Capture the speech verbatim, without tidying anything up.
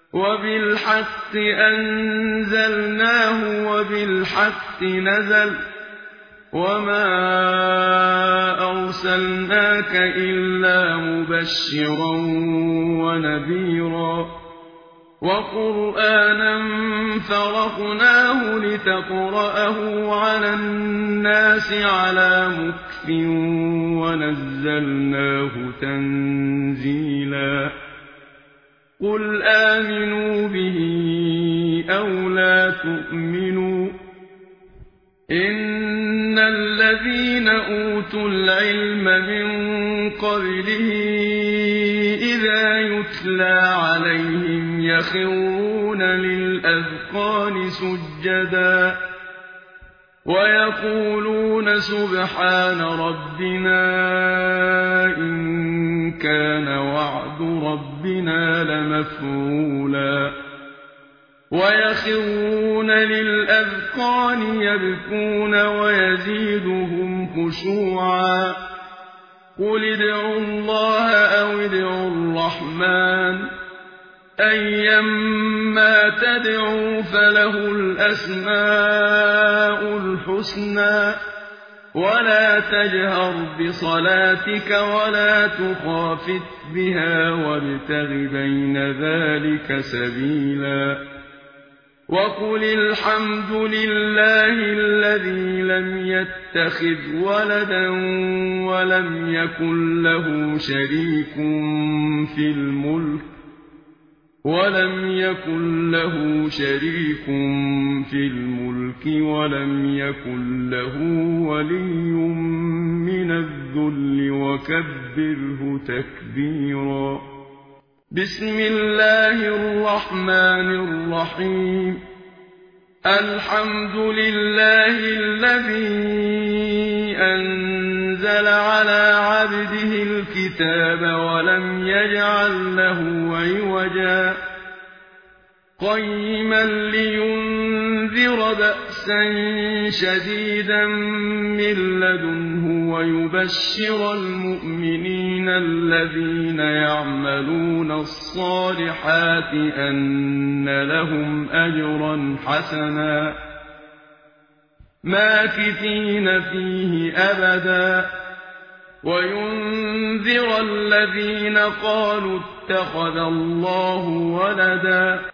وَبِالْحَقِّ أَنزَلْنَاهُ وَبِالْحَقِّ نَزَلَ وَمَا أَرْسَلْنَاكَ إِلَّا مُبَشِّرًا وَنَذِيرًا وَقُرْآنًا فَرَقْنَاهُ لِتَقْرَأَهُ عَلَى النَّاسِ عَلَىٰ مُكْثٍ وَنَزَّلْنَاهُ تَنزِيلًا قُلْ آمِنُوا بِهِ أَوْ لَا تُؤْمِنُوا إِنَّ الَّذِينَ أُوتُوا الْعِلْمَ مِن قَبْلِهِ إِذَا يُتْلَىٰ عَلَيْهِمْ يَخِرُّونَ لِلْأَذْقَانِ سُجَّدًا وَيَقُولُونَ سُبْحَانَ رَبِّنَا إِن كَانَ وَعْدُ رَبِّنَا لَمَفْعُولًا وَيَخِرُّونَ لِلْأَذْقَانِ يَبْكُونَ وَيَزِيدُهُمْ خُشُوعًا قُلِ ادْعُوا اللَّهَ أَوِ ادْعُوا الرَّحْمَٰنَ أَيًّا مَّا تَدْعُوا فَلَهُ الْأَسْمَاءُ الْحُسْنَىٰ وَلَا تَجْهَرْ بِصَلَاتِكَ وَلَا تُخَافِتْ بِهَا وَابْتَغِ بَيْنَ وَذَٰلِكَ سَبِيلًا وَقُلِ الْحَمْدُ لِلَّهِ الَّذِي لَمْ يَتَّخِذْ وَلَدًا وَلَمْ يَكُن لَّهُ شَرِيكٌ فِي الْمُلْكِ وَلَمْ يَكُن لَّهُ شَرِيكٌ فِي الْمُلْكِ وَلَمْ يَكُن لَّهُ وَلِيٌّ مِّنَ الذُّلِّ وَكَبِّرْهُ تَكْبِيرًا بسم الله الرحمن الرحيم الحمد لله الذي أنزل على عبده الكتاب ولم يجعل له عوجا قيما لينذر بأسا شديدا من لدنه ويبشر المؤمنين الذين يعملون الصالحات أن لهم أجرا حسنا ماكثين فيه أبدا وينذر الذين قالوا اتخذ الله ولدا